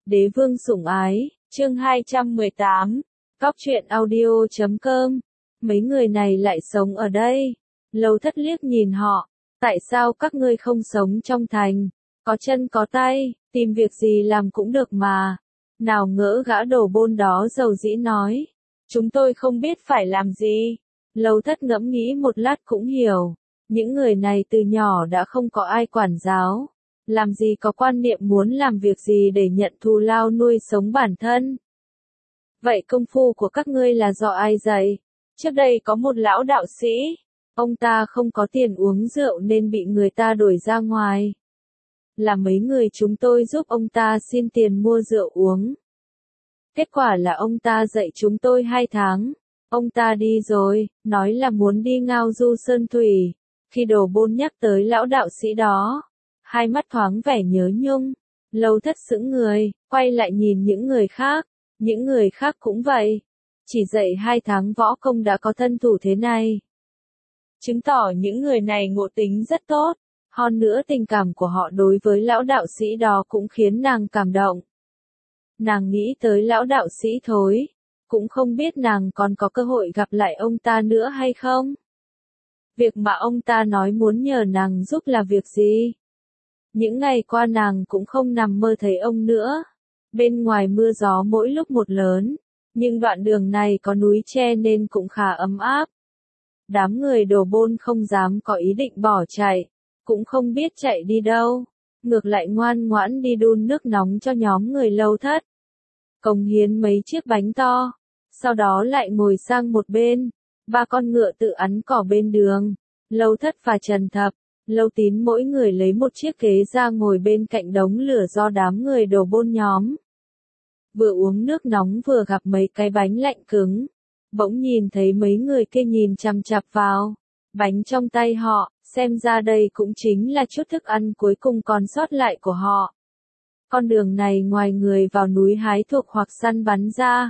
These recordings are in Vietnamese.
Đế vương sủng ái, chương 218, Cóc truyện audio.com. Mấy người này lại sống ở đây. Lâu Thất liếc nhìn họ, tại sao các ngươi không sống trong thành, có chân có tay, tìm việc gì làm cũng được mà. Nào ngỡ gã đồ bôn đó dầu dĩ nói, chúng tôi không biết phải làm gì. Lâu Thất ngẫm nghĩ một lát cũng hiểu, những người này từ nhỏ đã không có ai quản giáo, làm gì có quan niệm muốn làm việc gì để nhận thù lao nuôi sống bản thân. Vậy công phu của các ngươi là do ai dạy? Trước đây có một lão đạo sĩ, ông ta không có tiền uống rượu nên bị người ta đuổi ra ngoài. Là mấy người chúng tôi giúp ông ta xin tiền mua rượu uống. Kết quả là ông ta dạy chúng tôi 2 tháng. Ông ta đi rồi, nói là muốn đi ngao du sơn thủy. Khi Đồ Bôn nhắc tới lão đạo sĩ đó, hai mắt thoáng vẻ nhớ nhung. Lâu Thất sững người, quay lại nhìn những người khác. Những người khác cũng vậy. Chỉ dạy 2 tháng võ công đã có thân thủ thế này. Chứng tỏ những người này ngộ tính rất tốt. Hơn nữa tình cảm của họ đối với lão đạo sĩ đó cũng khiến nàng cảm động. Nàng nghĩ tới lão đạo sĩ thối. Cũng không biết nàng còn có cơ hội gặp lại ông ta nữa hay không. Việc mà ông ta nói muốn nhờ nàng giúp là việc gì? Những ngày qua nàng cũng không nằm mơ thấy ông nữa. Bên ngoài mưa gió mỗi lúc một lớn, nhưng đoạn đường này có núi tre nên cũng khá ấm áp. Đám người Đồ Bôn không dám có ý định bỏ chạy, cũng không biết chạy đi đâu, ngược lại ngoan ngoãn đi đun nước nóng cho nhóm người Lâu Thất. Cống hiến mấy chiếc bánh to, sau đó lại ngồi sang một bên, 3 con ngựa tự ắn cỏ bên đường. Lâu Thất và Trần Thập, Lâu Tín mỗi người lấy một chiếc ghế ra ngồi bên cạnh đống lửa do đám người Đồ Bôn nhóm. Vừa uống nước nóng vừa gặp mấy cái bánh lạnh cứng. Bỗng nhìn thấy mấy người kia nhìn chằm chằm vào bánh trong tay họ, xem ra đây cũng chính là chút thức ăn cuối cùng còn sót lại của họ. Con đường này ngoài người vào núi hái thuộc hoặc săn bắn ra,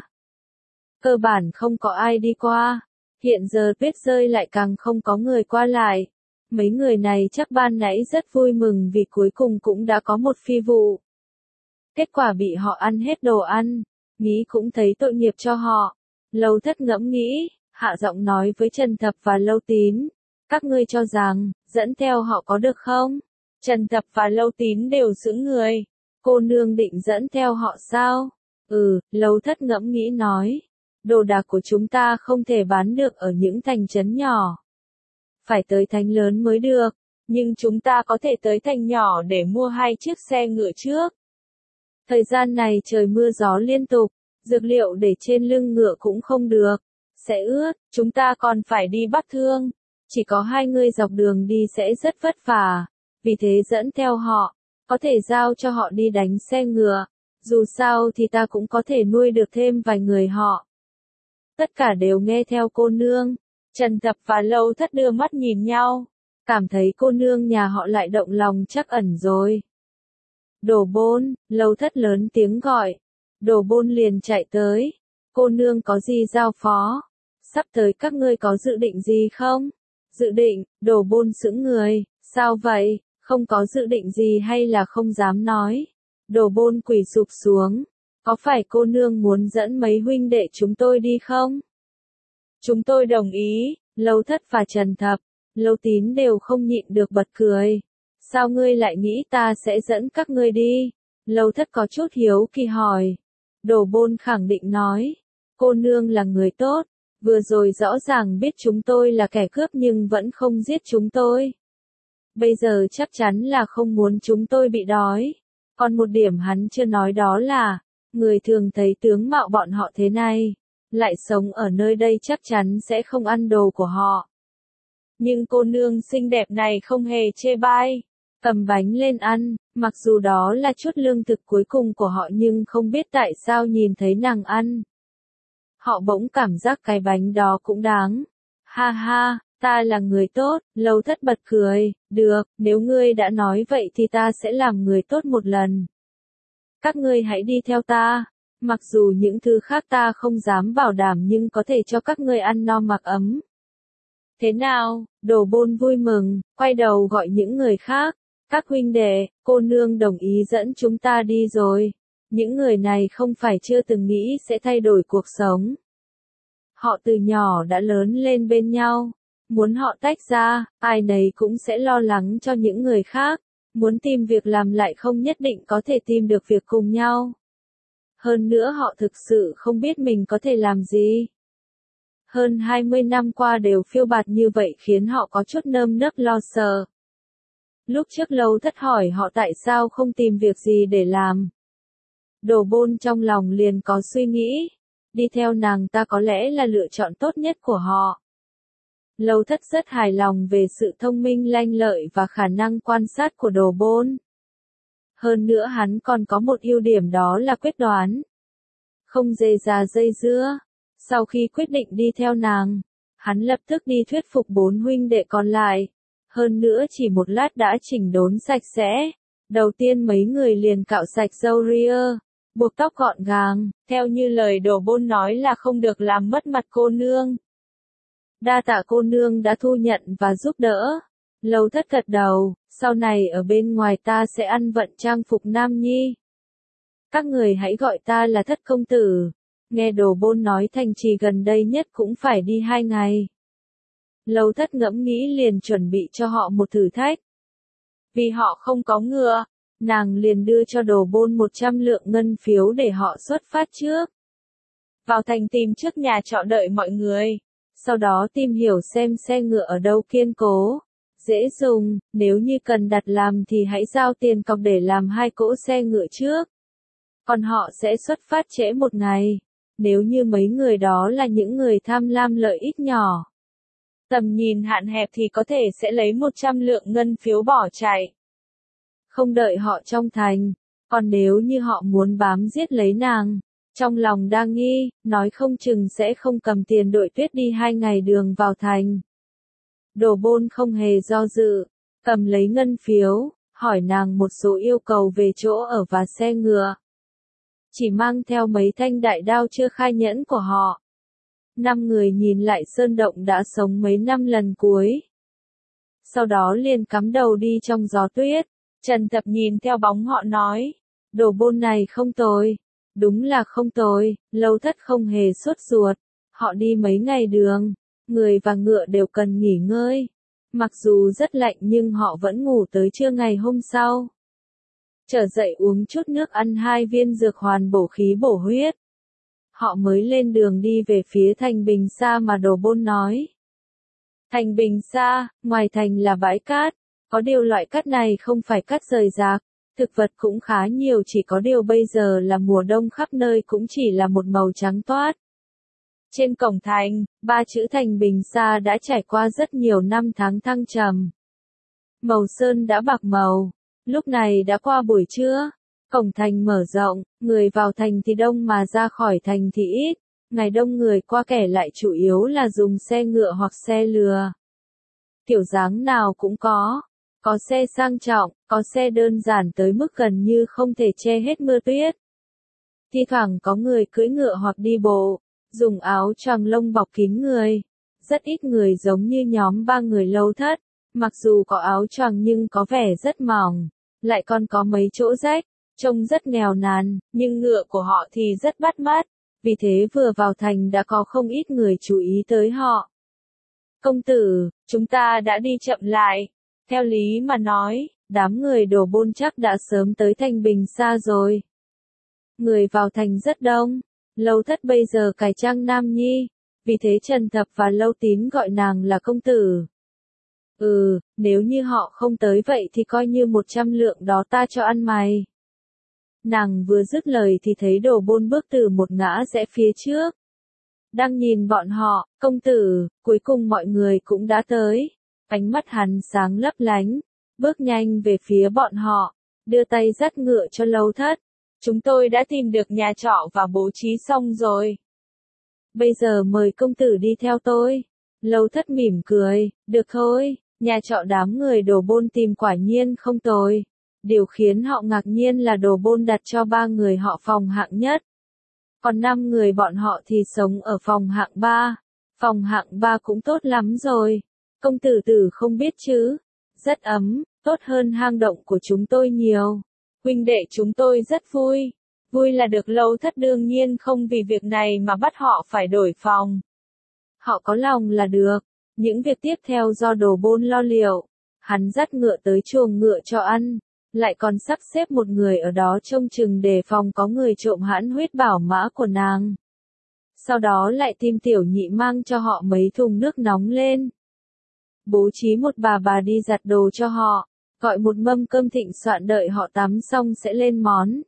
cơ bản không có ai đi qua. Hiện giờ tuyết rơi lại càng không có người qua lại. Mấy người này chắc ban nãy rất vui mừng vì cuối cùng cũng đã có một phi vụ. Kết quả bị họ ăn hết đồ ăn, nghĩ cũng thấy tội nghiệp cho họ. Lâu Thất ngẫm nghĩ, hạ giọng nói với Trần Thập và Lâu Tín, các ngươi cho rằng, dẫn theo họ có được không? Trần Thập và Lâu Tín đều sững người, cô nương định dẫn theo họ sao? Lâu Thất ngẫm nghĩ nói, đồ đạc của chúng ta không thể bán được ở những thành trấn nhỏ. Phải tới thành lớn mới được, nhưng chúng ta có thể tới thành nhỏ để mua 2 chiếc xe ngựa trước. Thời gian này trời mưa gió liên tục, dược liệu để trên lưng ngựa cũng không được, sẽ ướt, chúng ta còn phải đi Bắc Thương, chỉ có 2 người dọc đường đi sẽ rất vất vả, vì thế dẫn theo họ, có thể giao cho họ đi đánh xe ngựa, dù sao thì ta cũng có thể nuôi được thêm vài người họ. Tất cả đều nghe theo cô nương. Trần Thập và Lâu Thất đưa mắt nhìn nhau, cảm thấy cô nương nhà họ lại động lòng trắc ẩn rồi. Đồ Bôn, Lâu Thất lớn tiếng gọi. Đồ Bôn liền chạy tới. Cô nương có gì giao phó? Sắp tới các ngươi có dự định gì không? Dự định, Đồ Bôn sững người, sao vậy, không có dự định gì hay là không dám nói? Đồ Bôn quỳ sụp xuống. Có phải cô nương muốn dẫn mấy huynh đệ chúng tôi đi không? Chúng tôi đồng ý. Lâu Thất và Trần Thập, Lâu Tín đều không nhịn được bật cười. Sao ngươi lại nghĩ ta sẽ dẫn các ngươi đi? Lâu Thất có chút hiếu kỳ hỏi. Đồ Bôn khẳng định nói. Cô nương là người tốt, vừa rồi rõ ràng biết chúng tôi là kẻ cướp nhưng vẫn không giết chúng tôi. Bây giờ chắc chắn là không muốn chúng tôi bị đói. Còn một điểm hắn chưa nói đó là, người thường thấy tướng mạo bọn họ thế này, lại sống ở nơi đây chắc chắn sẽ không ăn đồ của họ. Nhưng cô nương xinh đẹp này không hề chê bai, cầm bánh lên ăn, mặc dù đó là chút lương thực cuối cùng của họ nhưng không biết tại sao nhìn thấy nàng ăn. Họ bỗng cảm giác cái bánh đó cũng đáng. Ha ha, ta là người tốt. Lâu Thất bật cười, được, nếu ngươi đã nói vậy thì ta sẽ làm người tốt một lần. Các ngươi hãy đi theo ta. Mặc dù những thứ khác ta không dám bảo đảm nhưng có thể cho các ngươi ăn no mặc ấm. Thế nào? Đồ Bôn vui mừng, quay đầu gọi những người khác. Các huynh đệ, cô nương đồng ý dẫn chúng ta đi rồi. Những người này không phải chưa từng nghĩ sẽ thay đổi cuộc sống. Họ từ nhỏ đã lớn lên bên nhau. Muốn họ tách ra, ai nấy cũng sẽ lo lắng cho những người khác. Muốn tìm việc làm lại không nhất định có thể tìm được việc cùng nhau. Hơn nữa họ thực sự không biết mình có thể làm gì. Hơn 20 năm qua đều phiêu bạt như vậy khiến họ có chút nơm nớp lo sợ. Lúc trước Lâu Thất hỏi họ tại sao không tìm việc gì để làm. Đồ Bôn trong lòng liền có suy nghĩ. Đi theo nàng ta có lẽ là lựa chọn tốt nhất của họ. Lâu Thất rất hài lòng về sự thông minh lanh lợi và khả năng quan sát của Đồ Bôn. Hơn nữa hắn còn có một ưu điểm đó là quyết đoán. Không rề rà dây dưa. Sau khi quyết định đi theo nàng, hắn lập tức đi thuyết phục 4 huynh đệ còn lại. Hơn nữa chỉ một lát đã chỉnh đốn sạch sẽ. Đầu tiên mấy người liền cạo sạch râu ria, buộc tóc gọn gàng, theo như lời Đồ Bôn nói là không được làm mất mặt cô nương. Đa tạ cô nương đã thu nhận và giúp đỡ. Lâu Thất gật đầu, sau này ở bên ngoài ta sẽ ăn vận trang phục nam nhi. Các người hãy gọi ta là Thất công tử. Nghe Đồ Bôn nói thành trì gần đây nhất cũng phải đi 2 ngày. Lâu Thất ngẫm nghĩ liền chuẩn bị cho họ một thử thách. Vì họ không có ngựa, nàng liền đưa cho Đồ Bôn 100 lượng ngân phiếu để họ xuất phát trước. Vào thành tìm trước nhà trọ đợi mọi người. Sau đó tìm hiểu xem xe ngựa ở đâu kiên cố, dễ dùng, nếu như cần đặt làm thì hãy giao tiền cọc để làm 2 cỗ xe ngựa trước. Còn họ sẽ xuất phát trễ 1 ngày, nếu như mấy người đó là những người tham lam lợi ích nhỏ. Tầm nhìn hạn hẹp thì có thể sẽ lấy 100 lượng ngân phiếu bỏ chạy. Không đợi họ trong thành, còn nếu như họ muốn bám giết lấy nàng, trong lòng đang nghi, nói không chừng sẽ không cầm tiền đội tuyết đi 2 ngày đường vào thành. Đồ Bôn không hề do dự, cầm lấy ngân phiếu, hỏi nàng một số yêu cầu về chỗ ở và xe ngựa. Chỉ mang theo mấy thanh đại đao chưa khai nhẫn của họ. 5 người nhìn lại sơn động đã sống mấy năm lần cuối. Sau đó liền cắm đầu đi trong gió tuyết. Trần Tập nhìn theo bóng họ nói, Đồ Bôn này không tồi. Đúng là không tồi, Lâu Thất không hề sốt ruột. Họ đi mấy ngày đường, người và ngựa đều cần nghỉ ngơi. Mặc dù rất lạnh nhưng họ vẫn ngủ tới trưa ngày hôm sau. Trở dậy uống chút nước ăn 2 viên dược hoàn bổ khí bổ huyết. Họ mới lên đường đi về phía thành Bình Sa mà Đồ Bôn nói. Thành Bình Sa, ngoài thành là bãi cát, có điều loại cát này không phải cát rời rạc. Thực vật cũng khá nhiều chỉ có điều bây giờ là mùa đông khắp nơi cũng chỉ là một màu trắng toát. Trên cổng thành, 3 chữ Thành Bình Sa đã trải qua rất nhiều năm tháng thăng trầm. Màu sơn đã bạc màu, lúc này đã qua buổi trưa, cổng thành mở rộng, người vào thành thì đông mà ra khỏi thành thì ít, ngày đông người qua kẻ lại chủ yếu là dùng xe ngựa hoặc xe lừa. Kiểu dáng nào cũng có xe sang trọng, có xe đơn giản tới mức gần như không thể che hết mưa tuyết. Thi thoảng có người cưỡi ngựa hoặc đi bộ, dùng áo choàng lông bọc kín người. Rất ít người giống như nhóm 3 người Lâu Thất, mặc dù có áo choàng nhưng có vẻ rất mỏng, lại còn có mấy chỗ rách, trông rất nghèo nàn, nhưng ngựa của họ thì rất bắt mắt, vì thế vừa vào thành đã có không ít người chú ý tới họ. Công tử, chúng ta đã đi chậm lại. Theo lý mà nói, đám người Đồ Bôn chắc đã sớm tới thành Bình Sa rồi. Người vào thành rất đông, Lâu Thất bây giờ cải trang nam nhi, vì thế Trần Thập và Lâu Tín gọi nàng là công tử. Nếu như họ không tới vậy thì coi như 100 lượng đó ta cho ăn mày. Nàng vừa dứt lời thì thấy Đồ Bôn bước từ một ngã rẽ phía trước. Đang nhìn bọn họ, công tử, cuối cùng mọi người cũng đã tới. Ánh mắt hắn sáng lấp lánh, bước nhanh về phía bọn họ, đưa tay dắt ngựa cho Lâu Thất. Chúng tôi đã tìm được nhà trọ và bố trí xong rồi. Bây giờ mời công tử đi theo tôi. Lâu Thất mỉm cười, được thôi, nhà trọ đám người Đồ Bôn tìm quả nhiên không tồi. Điều khiến họ ngạc nhiên là Đồ Bôn đặt cho 3 người họ phòng hạng nhất. Còn 5 người bọn họ thì sống ở phòng hạng 3. Phòng hạng 3 cũng tốt lắm rồi. Công tử tử không biết chứ. Rất ấm, tốt hơn hang động của chúng tôi nhiều. Huynh đệ chúng tôi rất vui. Vui là được. Lâu Thất đương nhiên không vì việc này mà bắt họ phải đổi phòng. Họ có lòng là được. Những việc tiếp theo do Đồ Bôn lo liệu. Hắn dắt ngựa tới chuồng ngựa cho ăn, lại còn sắp xếp một người ở đó trông chừng đề phòng có người trộm hãn huyết bảo mã của nàng. Sau đó lại tìm Tiểu Nhị mang cho họ mấy thùng nước nóng lên. Bố trí một bà đi giặt đồ cho họ, gọi một mâm cơm thịnh soạn đợi họ tắm xong sẽ lên món.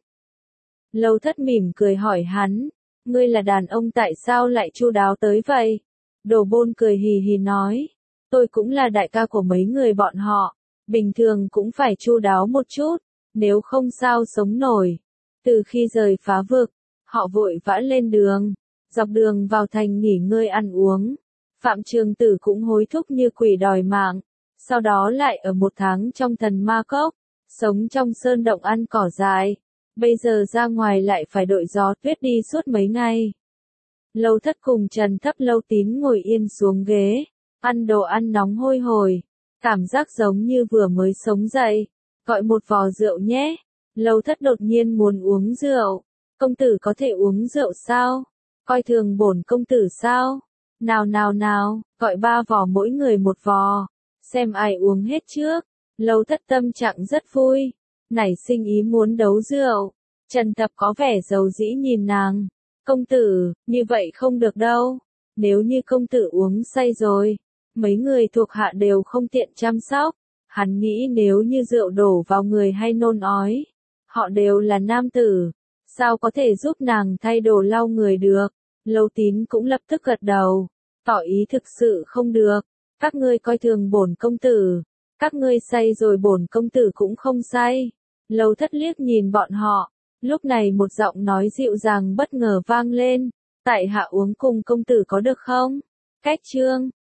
Lâu Thất mỉm cười hỏi hắn, ngươi là đàn ông tại sao lại chu đáo tới vậy? Đồ Bôn cười hì hì nói, tôi cũng là đại ca của mấy người bọn họ, bình thường cũng phải chu đáo một chút, nếu không sao sống nổi. Từ khi rời Phá Vực, họ vội vã lên đường, dọc đường vào thành nghỉ ngơi ăn uống. Phạm Trường Tử cũng hối thúc như quỷ đòi mạng, sau đó lại ở 1 tháng trong Thần Ma Cốc, sống trong sơn động ăn cỏ dại. Bây giờ ra ngoài lại phải đội gió tuyết đi suốt mấy ngày. Lâu Thất cùng Trần Thấp Lâu Tín ngồi yên xuống ghế, ăn đồ ăn nóng hôi hổi, cảm giác giống như vừa mới sống dậy. Gọi một vò rượu nhé. Lâu Thất đột nhiên muốn uống rượu. Công tử có thể uống rượu sao? Coi thường bổn công tử sao? Nào nào nào, gọi 3 vò mỗi người 1 vò, xem ai uống hết trước. Lâu Thất tâm trạng rất vui, nảy sinh ý muốn đấu rượu. Trần Thập có vẻ giàu dĩ nhìn nàng. Công tử, như vậy không được đâu. Nếu như công tử uống say rồi, mấy người thuộc hạ đều không tiện chăm sóc. Hắn nghĩ nếu như rượu đổ vào người hay nôn ói, họ đều là nam tử, sao có thể giúp nàng thay đồ lau người được. Lâu Tín cũng lập tức gật đầu, tỏ ý thực sự không được. Các ngươi coi thường bổn công tử, các ngươi say rồi bổn công tử cũng không say. Lâu Thất liếc nhìn bọn họ, lúc này một giọng nói dịu dàng bất ngờ vang lên, tại hạ uống cùng công tử có được không? Cách chương